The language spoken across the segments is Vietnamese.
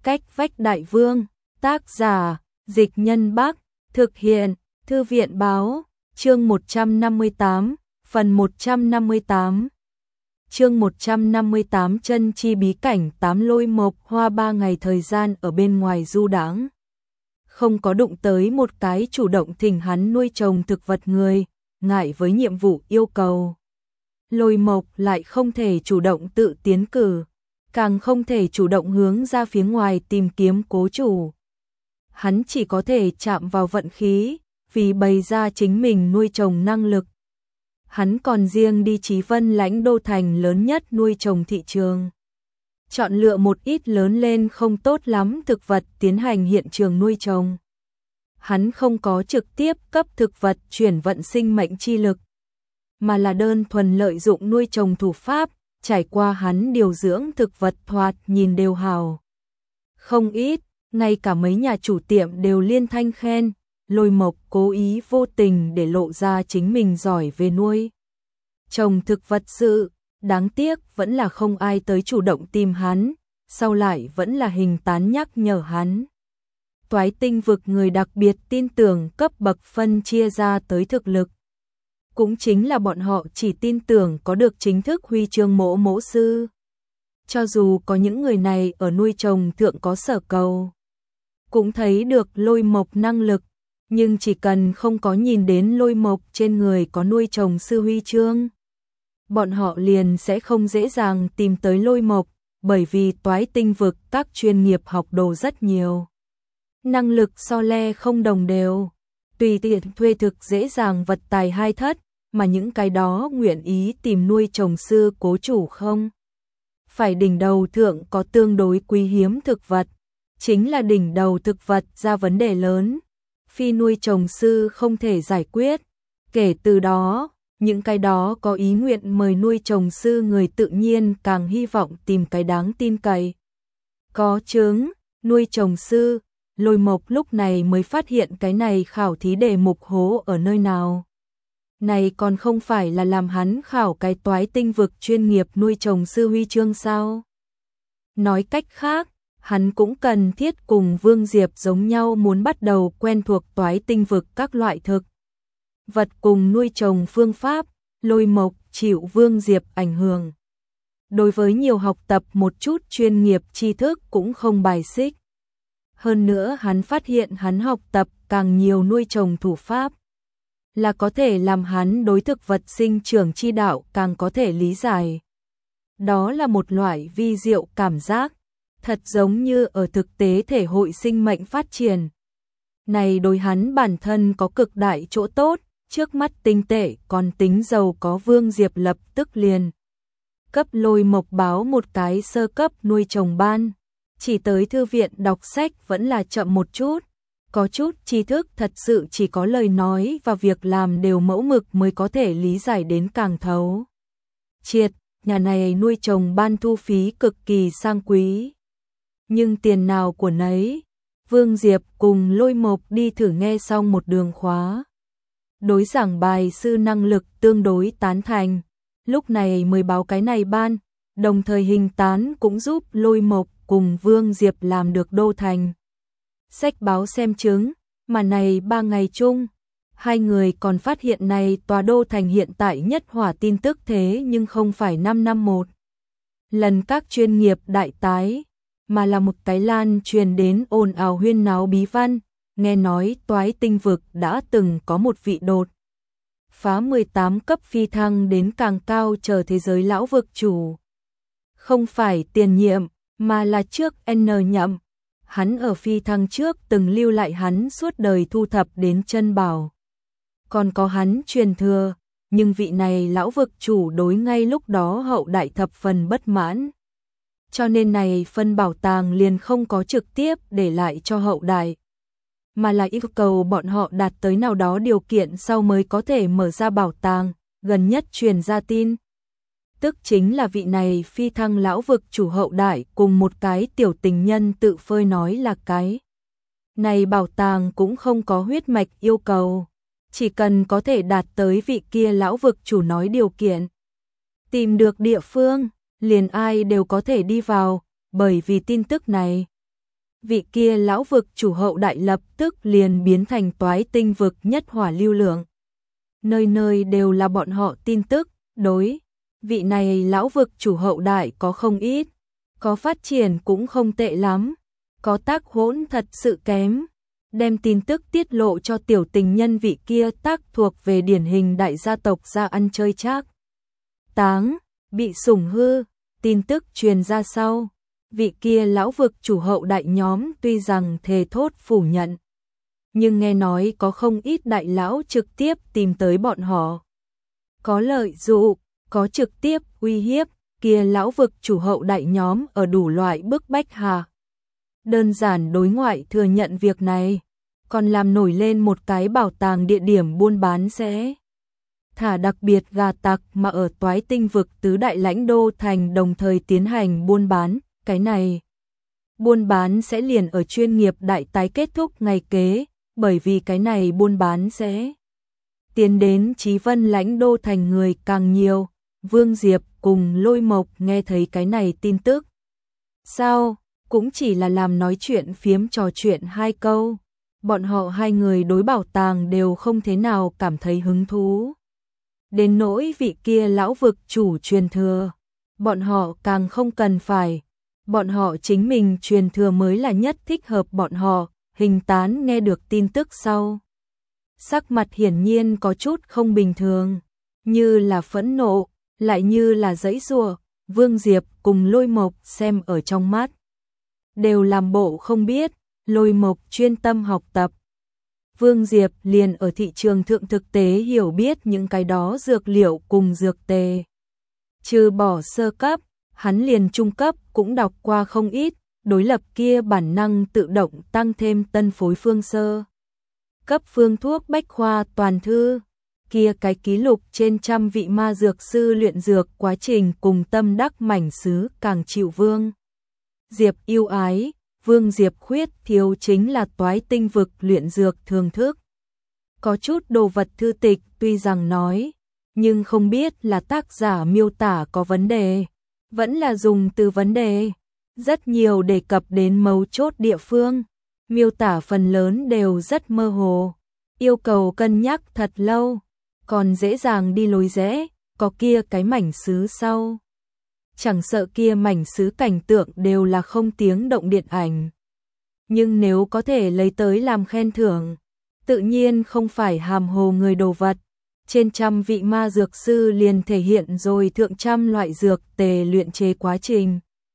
Cách vách đại vương, tác giả, Dịch Nhân Bắc, thực hiện, Thư viện báo, chương 158, phần 158. Chương 158 chân chi bí cảnh 8 Lôi Mộc Hoa 3 ngày thời gian ở bên ngoài du đãng. Không có đụng tới một cái chủ động thỉnh hắn nuôi trồng thực vật người, ngại với nhiệm vụ yêu cầu. Lôi Mộc lại không thể chủ động tự tiến cử, càng không thể chủ động hướng ra phía ngoài tìm kiếm cố chủ. Hắn chỉ có thể chạm vào vận khí, vì bày ra chính mình nuôi trồng năng lực. Hắn còn riêng đi Chí Vân lãnh đô thành lớn nhất nuôi trồng thị trường. Chọn lựa một ít lớn lên không tốt lắm thực vật tiến hành hiện trường nuôi trồng. Hắn không có trực tiếp cấp thực vật chuyển vận sinh mệnh chi lực, mà là đơn thuần lợi dụng nuôi trồng thủ pháp, trải qua hắn điều dưỡng thực vật thoạt nhìn đều hào. Không ít, ngay cả mấy nhà chủ tiệm đều liên thanh khen, Lôi Mộc cố ý vô tình để lộ ra chính mình giỏi về nuôi trồng thực vật sự, đáng tiếc vẫn là không ai tới chủ động tìm hắn, sau lại vẫn là Hình Tán nhắc nhở hắn. Toái Tinh vực người đặc biệt tin tưởng cấp bậc phân chia ra tới thực lực. Cũng chính là bọn họ chỉ tin tưởng có được chính thức huy chương mỗ mỗ sư. Cho dù có những người này ở nuôi trồng thượng có sở cầu, cũng thấy được Lôi Mộc năng lực, nhưng chỉ cần không có nhìn đến Lôi Mộc trên người có nuôi trồng sư huy chương, bọn họ liền sẽ không dễ dàng tìm tới Lôi Mộc, bởi vì Toái Tinh vực các chuyên nghiệp học đồ rất nhiều. Năng lực so le không đồng đều, tùy tiện thuê thực dễ dàng vật tài hai thất, mà những cái đó nguyện ý tìm nuôi trồng sư cố chủ không. Phải đỉnh đầu thượng có tương đối quý hiếm thực vật, chính là đỉnh đầu thực vật ra vấn đề lớn, phi nuôi trồng sư không thể giải quyết. Kể từ đó, những cái đó có ý nguyện mời nuôi trồng sư người tự nhiên càng hy vọng tìm cái đáng tin cậy. Có chứng, nuôi trồng sư, Lôi Mộc lúc này mới phát hiện cái này khảo thí đề mục hố ở nơi nào. Này còn không phải là làm hắn khảo cái Toái Tinh vực chuyên nghiệp nuôi trồng sư huy chương sao? Nói cách khác, hắn cũng cần thiết cùng Vương Diệp giống nhau muốn bắt đầu quen thuộc Toái Tinh vực các loại thực vật cùng nuôi trồng phương pháp. Lôi Mộc chịu Vương Diệp ảnh hưởng, đối với nhiều học tập một chút chuyên nghiệp tri thức cũng không bài xích. Hơn nữa hắn phát hiện hắn học tập càng nhiều nuôi trồng thủ pháp, là có thể làm hắn đối thực vật sinh trưởng chi đạo càng có thể lý giải. Đó là một loại vi diệu cảm giác, thật giống như ở thực tế thể hội sinh mệnh phát triển. Này đối hắn bản thân có cực đại chỗ tốt, trước mắt tinh tệ còn tính giàu có. Vương Diệp lập tức liền cấp Lôi Mộc báo một cái sơ cấp nuôi trồng ban, chỉ tới thư viện đọc sách vẫn là chậm một chút. Có chút tri thức thật sự chỉ có lời nói và việc làm đều mẫu mực mới có thể lý giải đến càng thấu triệt. Nhà này nuôi trồng ban thu phí cực kỳ sang quý, nhưng tiền nào của nấy. Vương Diệp cùng Lôi Mộc đi thử nghe xong một đường khóa, đối giảng bài sư năng lực tương đối tán thành, lúc này mới báo cái này ban, đồng thời Hình Tán cũng giúp Lôi Mộc cùng Vương Diệp làm được đô thành sách báo xem chứng, mà này 3 ngày chung, hai người còn phát hiện này tòa đô thành hiện tại nhất hỏa tin tức thế nhưng không phải 5 năm một lần các chuyên nghiệp đại tái, mà là một cái lan truyền đến ồn ào huyên náo bí văn. Nghe nói Toái Tinh vực đã từng có một vị đột phá 18 cấp phi thăng đến càng cao chờ thế giới lão vực chủ. Không phải tiền nhiệm, mà là trước N nhậm. Hắn ở phi thăng trước từng lưu lại hắn suốt đời thu thập đến chân bảo. Còn có hắn truyền thừa, nhưng vị này lão vực chủ đối ngay lúc đó hậu đại thập phần bất mãn. Cho nên này phân bảo tàng liền không có trực tiếp để lại cho hậu đại, mà là yêu cầu bọn họ đạt tới nào đó điều kiện sau mới có thể mở ra bảo tàng. Gần nhất truyền ra tin tức chính là vị này phi thăng lão vực chủ hậu đại cùng một cái tiểu tình nhân tự phơi nói là cái này bảo tàng cũng không có huyết mạch yêu cầu, chỉ cần có thể đạt tới vị kia lão vực chủ nói điều kiện, tìm được địa phương, liền ai đều có thể đi vào. Bởi vì tin tức này, vị kia lão vực chủ hậu đại lập tức liền biến thành toái tinh vực nhất hỏa lưu lượng. Nơi nơi đều là bọn họ tin tức, đối. Vị này lão vực chủ hậu đại có không ít, có phát triển cũng không tệ lắm, có tác hỗn thật sự kém. Đem tin tức tiết lộ cho tiểu tình nhân vị kia tác thuộc về điển hình đại gia tộc ra ăn chơi trác táng, bị sủng hư, tin tức truyền ra sau. Vị kia lão vực chủ hậu đại nhóm tuy rằng thề thốt phủ nhận, nhưng nghe nói có không ít đại lão trực tiếp tìm tới bọn họ. Có lợi dụ, có trực tiếp uy hiếp, kia lão vực chủ hậu đại nhóm ở đủ loại bức bách hạ. Đơn giản đối ngoại thừa nhận việc này, còn làm nổi lên một cái bảo tàng địa điểm buôn bán sẽ thả đặc biệt gà tặc mà ở toái tinh vực tứ đại lãnh đô thành đồng thời tiến hành buôn bán. Cái này buôn bán sẽ liền ở chuyên nghiệp đại tái kết thúc ngày kế, bởi vì cái này buôn bán sẽ tiến đến Chí Vân lãnh đô thành người càng nhiều. Vương Diệp cùng Lôi Mộc nghe thấy cái này tin tức, sao cũng chỉ là làm nói chuyện phiếm trò chuyện hai câu. Bọn họ hai người đối bảo tàng đều không thế nào cảm thấy hứng thú. Đến nỗi vị kia lão vực chủ truyền thừa, bọn họ càng không cần phải. Bọn họ chính mình truyền thừa mới là nhất thích hợp bọn họ. Hình Tán nghe được tin tức sau, sắc mặt hiển nhiên có chút không bình thường, như là phẫn nộ, lại như là giãy giụa. Vương Diệp cùng Lôi Mộc xem ở trong mắt, đều làm bộ không biết. Lôi Mộc chuyên tâm học tập, Vương Diệp liền ở thị trường thượng thực tế hiểu biết những cái đó dược liệu cùng dược tề. Trừ bỏ sơ cấp, hắn liền trung cấp cũng đọc qua không ít, đối lập kia bản năng tự động tăng thêm tân phối phương sơ cấp phương thuốc bách khoa toàn thư, kia cái ký lục trên trăm vị ma dược sư luyện dược quá trình cùng tâm đắc mảnh sứ càng chịu Vương Diệp yêu ái. Vương Diệp khuyết thiếu chính là toái tinh vực luyện dược thường thức. Có chút đồ vật thư tịch tuy rằng nói, nhưng không biết là tác giả miêu tả có vấn đề, vẫn là dùng từ vấn đề. Rất nhiều đề cập đến mấu chốt địa phương, miêu tả phần lớn đều rất mơ hồ, yêu cầu cân nhắc thật lâu, còn dễ dàng đi lối rẽ. Có kia cái mảnh sứ sau, chẳng sợ kia mảnh sứ cảnh tượng đều là không tiếng động điện ảnh. Nhưng nếu có thể lấy tới làm khen thưởng, tự nhiên không phải hàm hồ người đồ vật. Trên trăm vị ma dược sư liền thể hiện rồi thượng trăm loại dược tề luyện chế quá trình.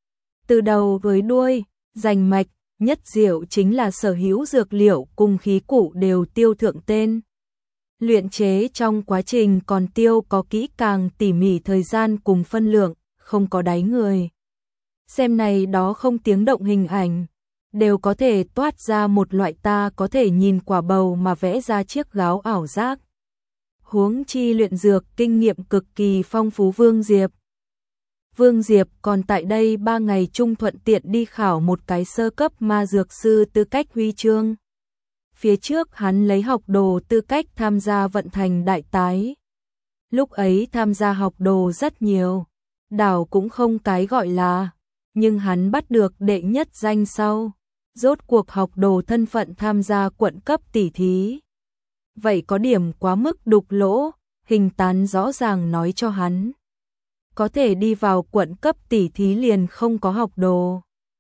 Từ đầu với đuôi, rành mạch, nhất diệu chính là sở hữu dược liệu cùng khí cụ đều tiêu thượng tên. Luyện chế trong quá trình còn tiêu có kỹ càng tỉ mỉ thời gian cùng phân lượng, không có đáy người. Xem này đó không tiếng động hình ảnh, đều có thể toát ra một loại ta có thể nhìn quả bầu mà vẽ ra chiếc gáo ảo giác. Huống chi luyện dược kinh nghiệm cực kỳ phong phú Vương Diệp. Vương Diệp còn tại đây 3 ngày chung thuận tiện đi khảo một cái sơ cấp ma dược sư tư cách huy chương. Phía trước hắn lấy học đồ tư cách tham gia vận thành đại tái. Lúc ấy tham gia học đồ rất nhiều, đảo cũng không cái gọi là, nhưng hắn bắt được đệ nhất danh sau, rốt cuộc học đồ thân phận tham gia quận cấp tỷ thí. Vậy có điểm quá mức đục lỗ, Hình Tán rõ ràng nói cho hắn. Có thể đi vào quận cấp tỷ thí liền không có học đồ.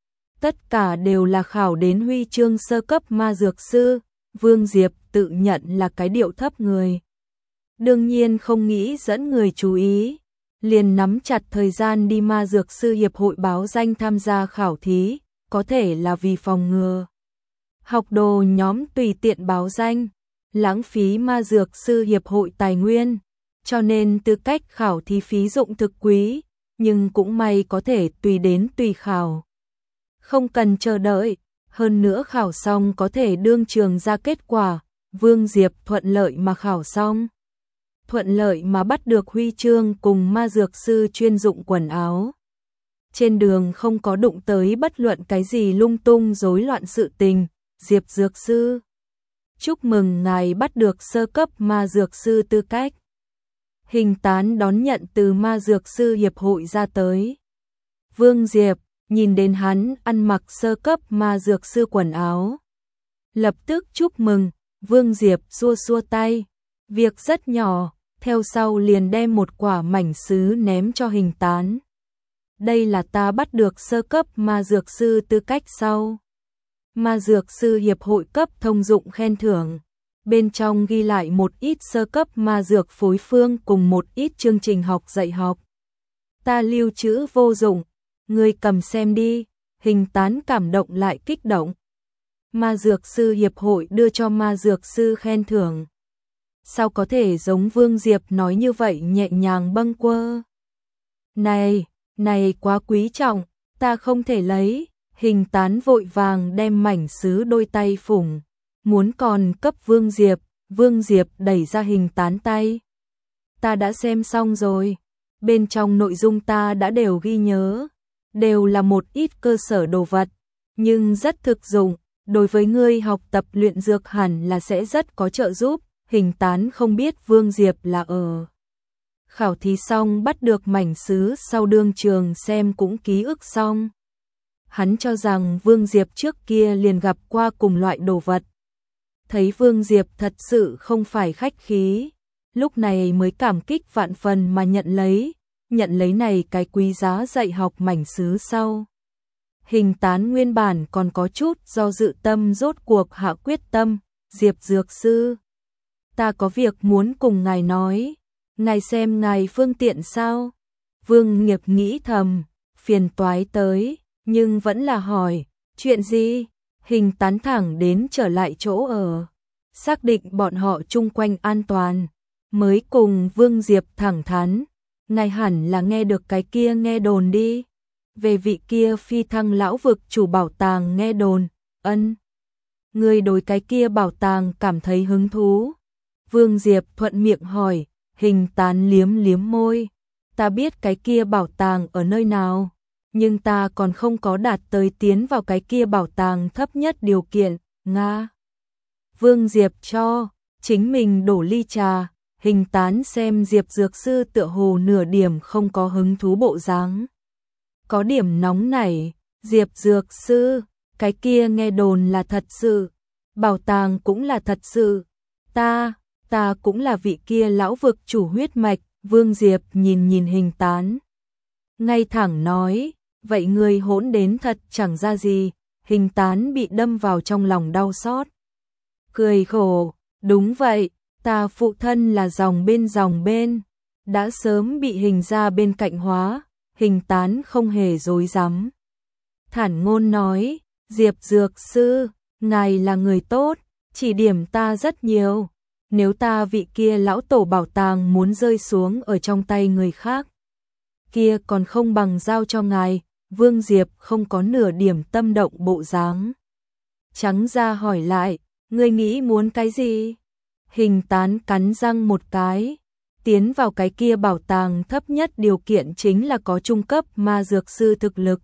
Tất cả đều là khảo đến huy chương sơ cấp ma dược sư. Vương Diệp tự nhận là cái điệu thấp người, đương nhiên không nghĩ dẫn người chú ý, liền nắm chặt thời gian đi ma dược sư hiệp hội báo danh tham gia khảo thí, có thể là vì phòng ngừa học đồ nhóm tùy tiện báo danh, lãng phí ma dược sư hiệp hội tài nguyên, cho nên tư cách khảo thí phí dụng thực quý, nhưng cũng may có thể tùy đến tùy khảo, không cần chờ đợi. Hơn nữa khảo xong có thể đương trường ra kết quả. Vương Diệp thuận lợi mà khảo xong, thuận lợi mà bắt được huy chương cùng ma dược sư chuyên dụng quần áo. Trên đường không có đụng tới bất luận cái gì lung tung rối loạn sự tình. Diệp dược sư, chúc mừng ngài bắt được sơ cấp ma dược sư tư cách. Hình Tán đón nhận từ ma dược sư hiệp hội ra tới. Vương Diệp, nhìn đến hắn ăn mặc sơ cấp ma dược sư quần áo. Lập tức chúc mừng, Vương Diệp xua xua tay, việc rất nhỏ, theo sau liền đem một quả mảnh sứ ném cho Hình Tán. Đây là ta bắt được sơ cấp ma dược sư tư cách sau. Ma dược sư hiệp hội cấp thông dụng khen thưởng. Bên trong ghi lại một ít sơ cấp ma dược phối phương cùng một ít chương trình học dạy học. Ta lưu trữ vô dụng, ngươi cầm xem đi. Hình Tán cảm động lại kích động. Ma dược sư hiệp hội đưa cho ma dược sư khen thưởng. Sao có thể giống Vương Diệp nói như vậy nhẹ nhàng bâng quơ. Này quá quý trọng, ta không thể lấy. Hình Tán vội vàng đem mảnh sứ đôi tay phủng, muốn còn cấp Vương Diệp. Vương Diệp đẩy ra Hình Tán tay. Ta đã xem xong rồi, bên trong nội dung ta đã đều ghi nhớ, đều là một ít cơ sở đồ vật, nhưng rất thực dụng, đối với ngươi học tập luyện dược hẳn là sẽ rất có trợ giúp. Hình Tán không biết Vương Diệp là ở khảo thí xong bắt được mảnh sứ sau đương trường xem cũng ký ức xong. Hắn cho rằng Vương Diệp trước kia liền gặp qua cùng loại đồ vật. Thấy Vương Diệp thật sự không phải khách khí, lúc này mới cảm kích vạn phần mà nhận lấy này cái quý giá dạy học mảnh sứ sau. Hình Tán nguyên bản còn có chút do dự tâm rốt cuộc hạ quyết tâm, Diệp dược sư. Ta có việc muốn cùng ngài nói, ngài xem ngài phương tiện sao? Vương Nghiệp nghĩ thầm, phiền toái tới, nhưng vẫn là hỏi, chuyện gì? Hình Tán thẳng đến trở lại chỗ ở, xác định bọn họ chung quanh an toàn, mới cùng Vương Diệp thẳng thắn, ngài hẳn là nghe được cái kia nghe đồn đi, về vị kia phi thăng lão vực chủ bảo tàng nghe đồn. Người đối cái kia bảo tàng cảm thấy hứng thú. Vương Diệp thuận miệng hỏi. Hình Tán liếm liếm môi, ta biết cái kia bảo tàng ở nơi nào, nhưng ta còn không có đạt tới tiến vào cái kia bảo tàng thấp nhất điều kiện. Nga. Vương Diệp cho chính mình đổ ly trà. Hình Tán xem Diệp dược sư tựa hồ nửa điểm không có hứng thú bộ dáng, có điểm nóng nảy. Diệp dược sư, cái kia nghe đồn là thật sự, bảo tàng cũng là thật sự. Ta cũng là vị kia lão vực chủ huyết mạch. Vương Diệp nhìn Hình Tán, ngay thẳng nói, vậy người hỗn đến thật chẳng ra gì. Hình Tán bị đâm vào trong lòng đau xót, cười khổ, đúng vậy, ta phụ thân là dòng bên, đã sớm bị Hình gia bên cạnh hóa. Hình Tán không hề dối dám, thản ngôn nói, Diệp dược sư, ngài là người tốt, chỉ điểm ta rất nhiều. Nếu ta vị kia lão tổ bảo tàng muốn rơi xuống ở trong tay người khác, kia còn không bằng giao cho ngài. Vương Diệp không có nửa điểm tâm động bộ dáng, trắng ra hỏi lại, ngươi nghĩ muốn cái gì? Hình Tán cắn răng một cái, tiến vào cái kia bảo tàng thấp nhất điều kiện chính là có trung cấp ma dược sư thực lực.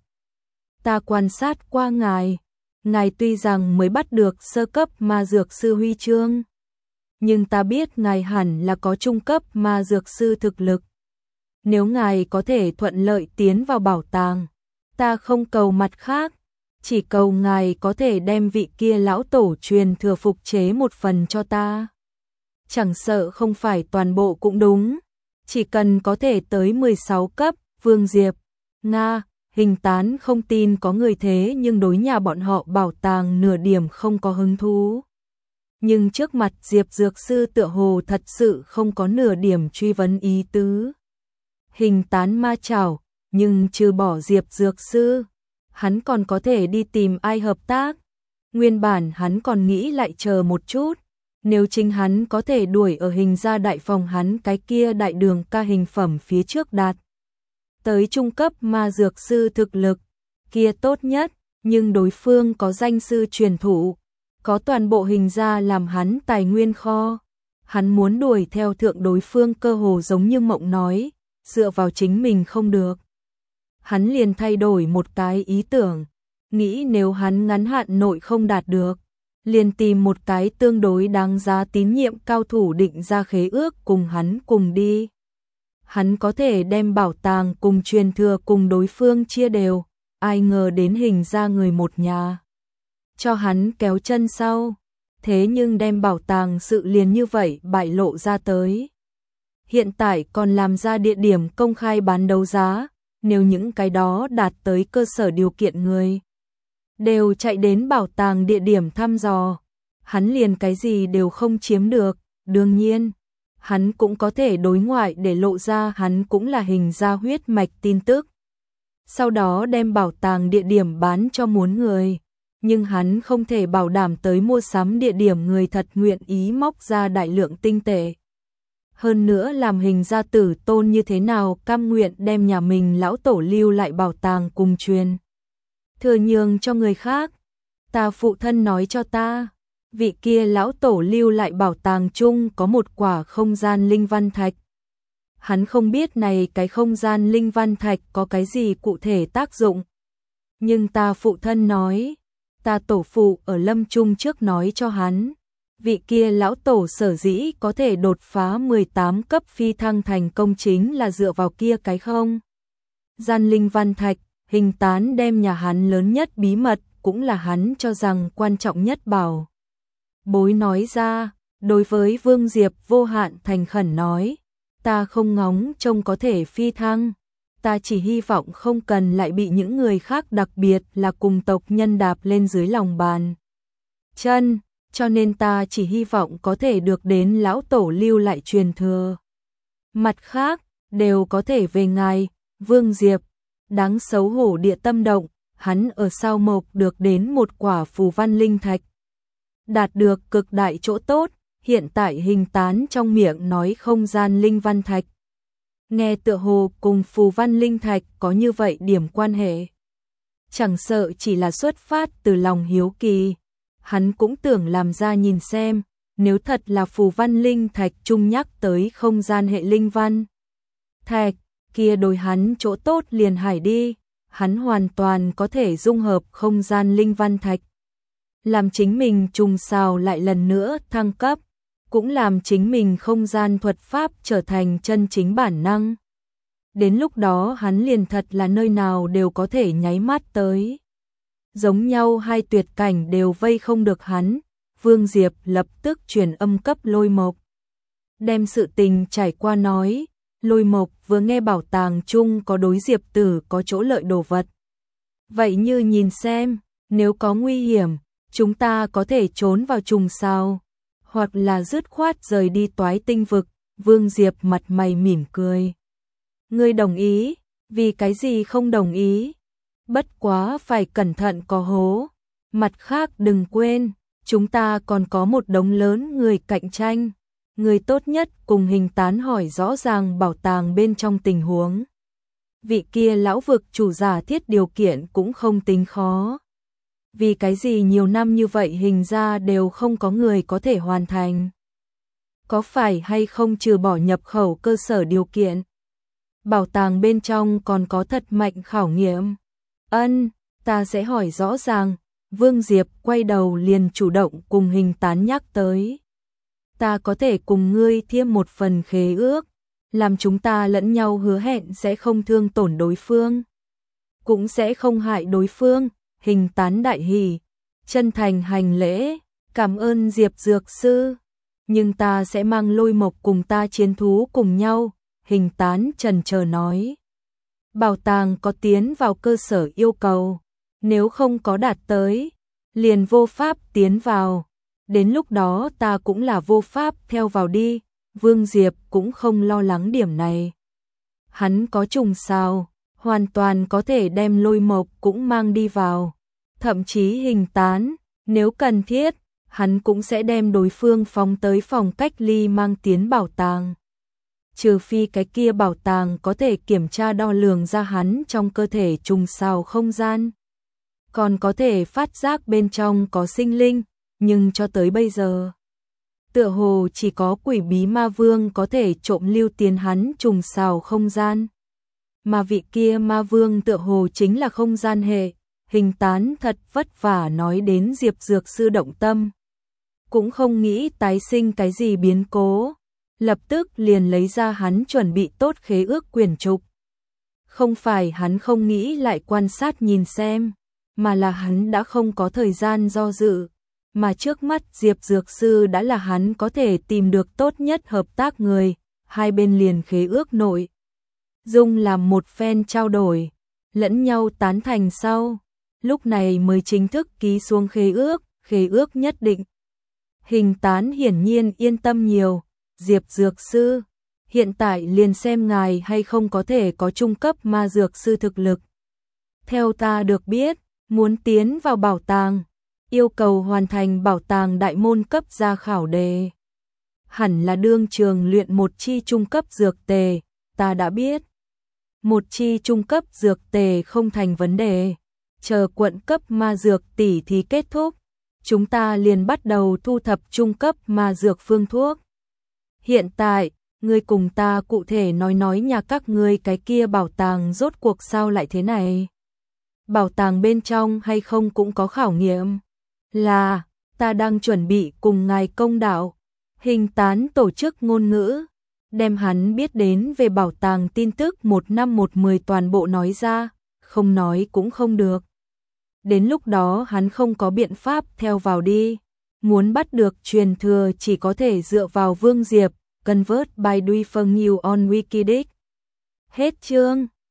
Ta quan sát qua ngài tuy rằng mới bắt được sơ cấp ma dược sư huy chương, nhưng ta biết ngài hẳn là có trung cấp ma dược sư thực lực. Nếu ngài có thể thuận lợi tiến vào bảo tàng, ta không cầu mặt khác, chỉ cầu ngài có thể đem vị kia lão tổ truyền thừa phục chế một phần cho ta. Chẳng sợ không phải toàn bộ cũng đúng, chỉ cần có thể tới 16 cấp. Vương Diệp, Nga. Hình Tán không tin có người thế nhưng đối nhà bọn họ bảo tàng nửa điểm không có hứng thú. Nhưng trước mặt Diệp dược sư tựa hồ thật sự không có nửa điểm truy vấn ý tứ. Hình Tán ma chảo, nhưng trừ bỏ Diệp dược sư, hắn còn có thể đi tìm ai hợp tác. Nguyên bản hắn còn nghĩ lại chờ một chút, nếu chính hắn có thể đuổi ở Hình gia đại phòng hắn cái kia đại đường ca hình phẩm phía trước đạt tới trung cấp ma dược sư thực lực, kia tốt nhất, nhưng đối phương có danh sư truyền thụ, có toàn bộ Hình gia làm hắn tài nguyên kho. Hắn muốn đuổi theo thượng đối phương cơ hồ giống như mộng nói, dựa vào chính mình không được. Hắn liền thay đổi một cái ý tưởng, nghĩ nếu hắn ngắn hạn nội không đạt được, liền tìm một cái tương đối đáng giá tín nhiệm cao thủ định ra khế ước cùng hắn cùng đi. Hắn có thể đem bảo tàng cùng truyền thừa cùng đối phương chia đều, ai ngờ đến Hình gia người một nhà cho hắn kéo chân sau, thế nhưng đem bảo tàng sự liền như vậy bại lộ ra tới. Hiện tại còn làm ra địa điểm công khai bán đấu giá, nếu những cái đó đạt tới cơ sở điều kiện người đều chạy đến bảo tàng địa điểm thăm dò, hắn liền cái gì đều không chiếm được. Đương nhiên, hắn cũng có thể đối ngoại để lộ ra hắn cũng là Hình gia huyết mạch tin tức, sau đó đem bảo tàng địa điểm bán cho muốn người, nhưng hắn không thể bảo đảm tới mua sắm địa điểm người thật nguyện ý móc ra đại lượng tinh tệ. Hơn nữa làm Hình gia tử tôn như thế nào cam nguyện đem nhà mình lão tổ lưu lại bảo tàng cùng truyền thừa nhường cho người khác. Ta phụ thân nói cho ta, vị kia lão tổ lưu lại bảo tàng chung có một quả không gian linh văn thạch. Hắn không biết này cái không gian linh văn thạch có cái gì cụ thể tác dụng. Nhưng ta phụ thân nói, ta tổ phụ ở lâm chung trước nói cho hắn, vị kia lão tổ sở dĩ có thể đột phá 18 cấp phi thăng thành công chính là dựa vào kia cái không gian linh văn thạch. Hình Tán đem nhà hắn lớn nhất bí mật, cũng là hắn cho rằng quan trọng nhất bảo bối nói ra, đối với Vương Diệp vô hạn thành khẩn nói, ta không ngóng trông có thể phi thăng, ta chỉ hy vọng không cần lại bị những người khác đặc biệt là cùng tộc nhân đạp lên dưới lòng bàn chân, cho nên ta chỉ hy vọng có thể được đến lão tổ lưu lại truyền thừa. Mặt khác, đều có thể về ngài, Vương Diệp. Đáng xấu hổ địa tâm động, hắn ở sao mộc được đến một quả phù văn linh thạch, đạt được cực đại chỗ tốt. Hiện tại Hình Tán trong miệng nói không gian linh văn thạch, nghe tựa hồ cùng phù văn linh thạch có như vậy điểm quan hệ. Chẳng sợ chỉ là xuất phát từ lòng hiếu kỳ, hắn cũng tưởng làm ra nhìn xem, nếu thật là phù văn linh thạch chung nhắc tới không gian hệ linh văn thạch, kia đối hắn chỗ tốt liền hải đi, hắn hoàn toàn có thể dung hợp không gian linh văn thạch, làm chính mình trùng sao lại lần nữa thăng cấp, cũng làm chính mình không gian thuật pháp trở thành chân chính bản năng. Đến lúc đó hắn liền thật là nơi nào đều có thể nháy mắt tới. Giống nhau hai tuyệt cảnh đều vây không được hắn, Vương Diệp lập tức truyền âm cấp Lôi Mộc. Đem sự tình trải qua nói, Lôi Mộc vừa nghe bảo tàng chung có đối Diệp tử có chỗ lợi đồ vật. Vậy như nhìn xem, nếu có nguy hiểm, chúng ta có thể trốn vào trùng sao, hoặc là dứt khoát rời đi Toái Tinh vực. Vương Diệp mặt mày mỉm cười. Ngươi đồng ý, vì cái gì không đồng ý? Bất quá phải cẩn thận có hố. Mặt khác đừng quên, chúng ta còn có một đống lớn người cạnh tranh. Người tốt nhất cùng Hình Tán hỏi rõ ràng bảo tàng bên trong tình huống. Vị kia lão vực chủ giả thiết điều kiện cũng không tính khó. Vì cái gì nhiều năm như vậy Hình ra đều không có người có thể hoàn thành? Có phải hay không trừ bỏ nhập khẩu cơ sở điều kiện? Bảo tàng bên trong còn có thật mạnh khảo nghiệm. Ân, ta sẽ hỏi rõ ràng. Vương Diệp quay đầu liền chủ động cùng Hình Tán nhắc tới. Ta có thể cùng ngươi thêm một phần khế ước, làm chúng ta lẫn nhau hứa hẹn sẽ không thương tổn đối phương, cũng sẽ không hại đối phương. Hình Tán đại hỉ, chân thành hành lễ, cảm ơn Diệp dược sư, nhưng ta sẽ mang Lôi Mộc cùng ta chiến thú cùng nhau. Hình Tán chần chờ nói, bảo tàng có tiến vào cơ sở yêu cầu, nếu không có đạt tới, liền vô pháp tiến vào, đến lúc đó ta cũng là vô pháp theo vào đi. Vương Diệp cũng không lo lắng điểm này, hắn có trùng sao, hoàn toàn có thể đem Lôi Mộc cũng mang đi vào, thậm chí Hình Tán, nếu cần thiết, hắn cũng sẽ đem đối phương phóng tới phòng cách ly mang tiến bảo tàng. Trừ phi cái kia bảo tàng có thể kiểm tra đo lường ra hắn trong cơ thể trùng sao không gian, còn có thể phát giác bên trong có sinh linh, nhưng cho tới bây giờ, tựa hồ chỉ có Quỷ Bí Ma Vương có thể trộm lưu tiến hắn trùng sao không gian. Mà vị kia Ma Vương tựa hồ chính là không gian hệ. Hình Tán thật vất vả nói đến Diệp dược sư động tâm, cũng không nghĩ tái sinh cái gì biến cố, lập tức liền lấy ra hắn chuẩn bị tốt khế ước quyển trục. Không phải hắn không nghĩ lại quan sát nhìn xem, mà là hắn đã không có thời gian do dự, mà trước mắt Diệp Dược Sư đã là hắn có thể tìm được tốt nhất hợp tác người, hai bên liền khế ước nội dung làm một phen trao đổi, lẫn nhau tán thành sau, lúc này mới chính thức ký xuống khế ước nhất định. Hình Tán hiển nhiên yên tâm nhiều, Diệp Dược Sư, hiện tại liền xem ngài hay không có thể có trung cấp ma dược sư thực lực. Theo ta được biết, muốn tiến vào bảo tàng, yêu cầu hoàn thành bảo tàng đại môn cấp ra khảo đề. Hẳn là đương trường luyện một chi trung cấp dược tề, ta đã biết. Một chi trung cấp dược tề không thành vấn đề, chờ quận cấp ma dược tỉ thí kết thúc, chúng ta liền bắt đầu thu thập trung cấp ma dược phương thuốc. Hiện tại, ngươi cùng ta cụ thể nói nhà các ngươi cái kia bảo tàng rốt cuộc sao lại thế này? Bảo tàng bên trong hay không cũng có khảo nghiệm? Là, ta đang chuẩn bị cùng ngài công đạo. Hình Tán tổ chức ngôn ngữ, đem hắn biết đến về bảo tàng tin tức 1/10 toàn bộ nói ra, không nói cũng không được. Đến lúc đó hắn không có biện pháp theo vào đi, muốn bắt được truyền thừa chỉ có thể dựa vào Vương Diệp, convert by Duy Phân New on Wikidic. Hết chương.